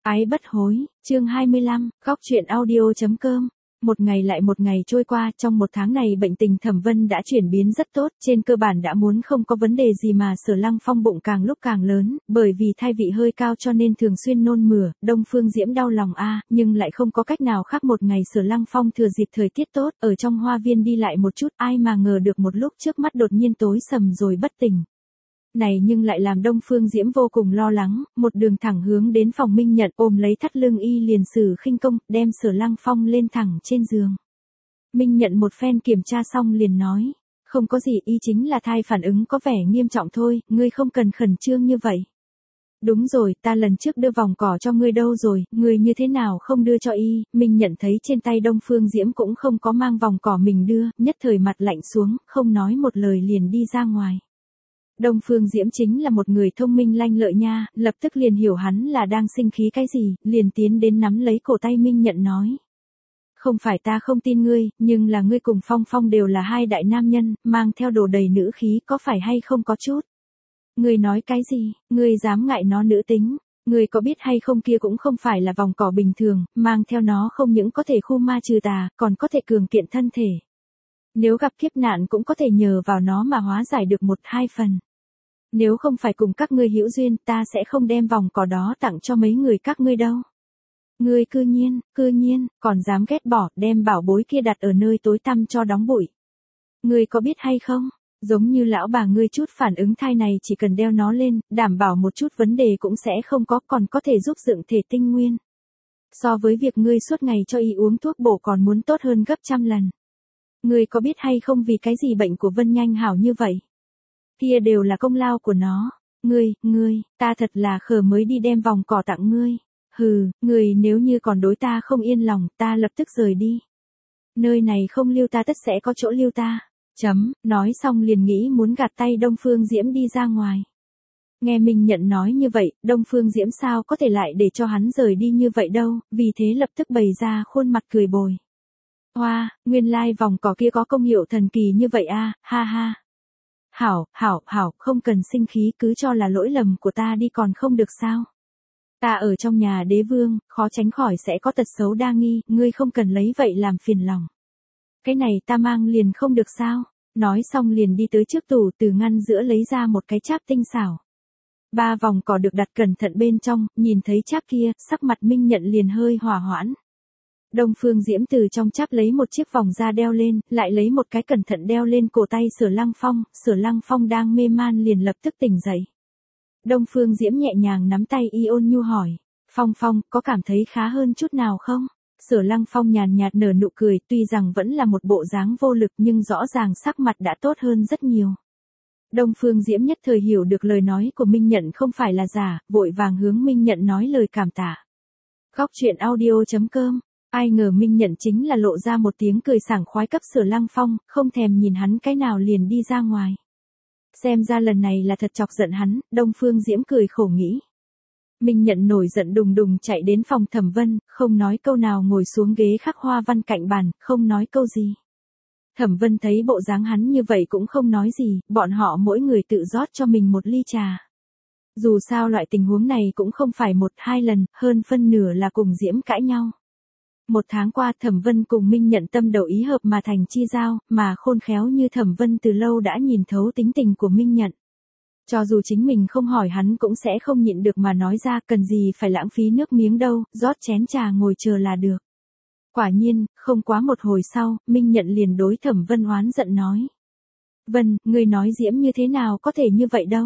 Ái bất hối, chương 25, góc truyện audio.com. Một ngày lại một ngày trôi qua, trong một tháng này bệnh tình Thẩm Vân đã chuyển biến rất tốt, trên cơ bản đã muốn không có vấn đề gì mà Sở Lăng Phong bụng càng lúc càng lớn, bởi vì thai vị hơi cao cho nên thường xuyên nôn mửa, Đông Phương Diễm đau lòng nhưng lại không có cách nào khác. Một ngày Sở Lăng Phong thừa dịp thời tiết tốt, ở trong hoa viên đi lại một chút, ai mà ngờ được một lúc trước mắt đột nhiên tối sầm rồi bất tỉnh. Này nhưng lại làm Đông Phương Diễm vô cùng lo lắng, một đường thẳng hướng đến phòng Minh Nhận, ôm lấy thắt lưng y liền sử khinh công, đem Sở Lăng Phong lên thẳng trên giường. Minh Nhận một phen kiểm tra xong liền nói, không có gì, y chính là thai phản ứng có vẻ nghiêm trọng thôi, ngươi không cần khẩn trương như vậy. Đúng rồi, ta lần trước đưa vòng cỏ cho ngươi đâu rồi, ngươi như thế nào không đưa cho y? Minh Nhận thấy trên tay Đông Phương Diễm cũng không có mang vòng cỏ mình đưa, nhất thời mặt lạnh xuống, không nói một lời liền đi ra ngoài. Đông Phương Diễm chính là một người thông minh lanh lợi nha, lập tức liền hiểu hắn là đang sinh khí cái gì, liền tiến đến nắm lấy cổ tay Minh Nhận nói. Không phải ta không tin ngươi, nhưng là ngươi cùng Phong Phong đều là hai đại nam nhân, mang theo đồ đầy nữ khí, có phải hay không có chút? Ngươi nói cái gì, ngươi dám ngại nó nữ tính, ngươi có biết hay không kia cũng không phải là vòng cỏ bình thường, mang theo nó không những có thể khu ma trừ tà, còn có thể cường kiện thân thể. Nếu gặp kiếp nạn cũng có thể nhờ vào nó mà hóa giải được một hai phần. Nếu không phải cùng các ngươi hữu duyên, ta sẽ không đem vòng cỏ đó tặng cho mấy người các ngươi đâu. Ngươi cư nhiên, còn dám ghét bỏ, đem bảo bối kia đặt ở nơi tối tăm cho đóng bụi. Ngươi có biết hay không, giống như lão bà ngươi chút phản ứng thai này chỉ cần đeo nó lên, đảm bảo một chút vấn đề cũng sẽ không có, còn có thể giúp dựng thể tinh nguyên. So với việc ngươi suốt ngày cho y uống thuốc bổ còn muốn tốt hơn gấp trăm lần. Ngươi có biết hay không vì cái gì bệnh của Vân nhanh hảo như vậy? Kia đều là công lao của nó. Ngươi, ta thật là khờ mới đi đem vòng cỏ tặng ngươi. Hừ, ngươi nếu như còn đối ta không yên lòng, ta lập tức rời đi. Nơi này không lưu ta tất sẽ có chỗ lưu ta. Nói xong liền nghĩ muốn gạt tay Đông Phương Diễm đi ra ngoài. Nghe Minh Nhận nói như vậy, Đông Phương Diễm sao có thể lại để cho hắn rời đi như vậy đâu, vì thế lập tức bày ra khuôn mặt cười bồi. Hoa, nguyên lai vòng cỏ kia có công hiệu thần kỳ như vậy ha ha. Hảo, không cần sinh khí, cứ cho là lỗi lầm của ta đi còn không được sao. Ta ở trong nhà đế vương, khó tránh khỏi sẽ có tật xấu đa nghi, ngươi không cần lấy vậy làm phiền lòng. Cái này ta mang liền không được sao, nói xong liền đi tới trước tủ từ ngăn giữa lấy ra một cái cháp tinh xảo. 3 vòng cỏ được đặt cẩn thận bên trong, nhìn thấy cháp kia, sắc mặt Minh Nhận liền hơi hỏa hoãn. Đông Phương Diễm từ trong cháp lấy một chiếc vòng ra đeo lên, lại lấy một cái cẩn thận đeo lên cổ tay Sở Lăng Phong đang mê man liền lập tức tỉnh dậy. Đông Phương Diễm nhẹ nhàng nắm tay y ôn nhu hỏi, Phong, có cảm thấy khá hơn chút nào không? Sở Lăng Phong nhàn nhạt nở nụ cười, tuy rằng vẫn là một bộ dáng vô lực nhưng rõ ràng sắc mặt đã tốt hơn rất nhiều. Đông Phương Diễm nhất thời hiểu được lời nói của Minh Nhận không phải là giả, vội vàng hướng Minh Nhận nói lời cảm tạ. Góc truyện audio.com. Ai ngờ Minh Nhận chính là lộ ra một tiếng cười sảng khoái cấp Sở Lăng Phong, không thèm nhìn hắn cái nào liền đi ra ngoài. Xem ra lần này là thật chọc giận hắn, Đông Phương Diễm cười khổ nghĩ. Minh Nhận nổi giận đùng đùng chạy đến phòng Thẩm Vân, không nói câu nào ngồi xuống ghế khắc hoa văn cạnh bàn, không nói câu gì. Thẩm Vân thấy bộ dáng hắn như vậy cũng không nói gì, bọn họ mỗi người tự rót cho mình một ly trà. Dù sao loại tình huống này cũng không phải 1-2 lần, hơn phân nửa là cùng Diễm cãi nhau. 1 tháng qua Thẩm Vân cùng Minh Nhận tâm đầu ý hợp mà thành chi giao, mà khôn khéo như Thẩm Vân từ lâu đã nhìn thấu tính tình của Minh Nhận. Cho dù chính mình không hỏi hắn cũng sẽ không nhịn được mà nói ra, cần gì phải lãng phí nước miếng đâu, rót chén trà ngồi chờ là được. Quả nhiên, không quá một hồi sau, Minh Nhận liền đối Thẩm Vân oán giận nói. Vân, ngươi nói Diễm như thế nào có thể như vậy đâu.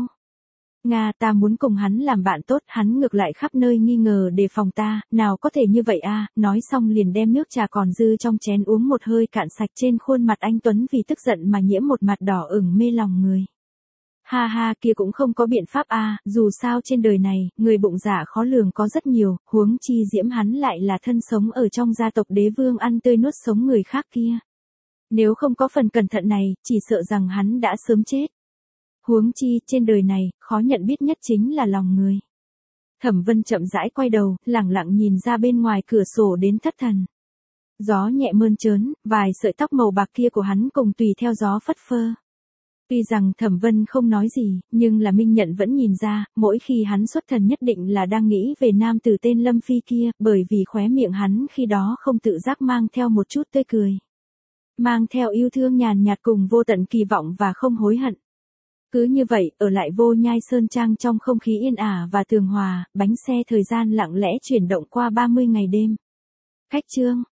Ta muốn cùng hắn làm bạn tốt, hắn ngược lại khắp nơi nghi ngờ đề phòng ta, nào có thể như vậy nói xong liền đem nước trà còn dư trong chén uống một hơi cạn sạch, trên khuôn mặt anh Tuấn vì tức giận mà nhiễm một mặt đỏ ửng mê lòng người. Ha, kia cũng không có biện pháp dù sao trên đời này, người bụng dạ khó lường có rất nhiều, huống chi Diễm hắn lại là thân sống ở trong gia tộc đế vương ăn tươi nuốt sống người khác kia. Nếu không có phần cẩn thận này, chỉ sợ rằng hắn đã sớm chết. Huống chi, trên đời này, khó nhận biết nhất chính là lòng người. Thẩm Vân chậm rãi quay đầu, lẳng lặng nhìn ra bên ngoài cửa sổ đến thất thần. Gió nhẹ mơn trớn, vài sợi tóc màu bạc kia của hắn cùng tùy theo gió phất phơ. Tuy rằng Thẩm Vân không nói gì, nhưng là Minh Nhận vẫn nhìn ra, mỗi khi hắn xuất thần nhất định là đang nghĩ về nam tử tên Lâm Phi kia, bởi vì khóe miệng hắn khi đó không tự giác mang theo một chút tươi cười. Mang theo yêu thương nhàn nhạt cùng vô tận kỳ vọng và không hối hận. Cứ như vậy, ở lại Vô Nhai Sơn Trang trong không khí yên ả và tường hòa, bánh xe thời gian lặng lẽ chuyển động qua 30 ngày đêm. Khách chương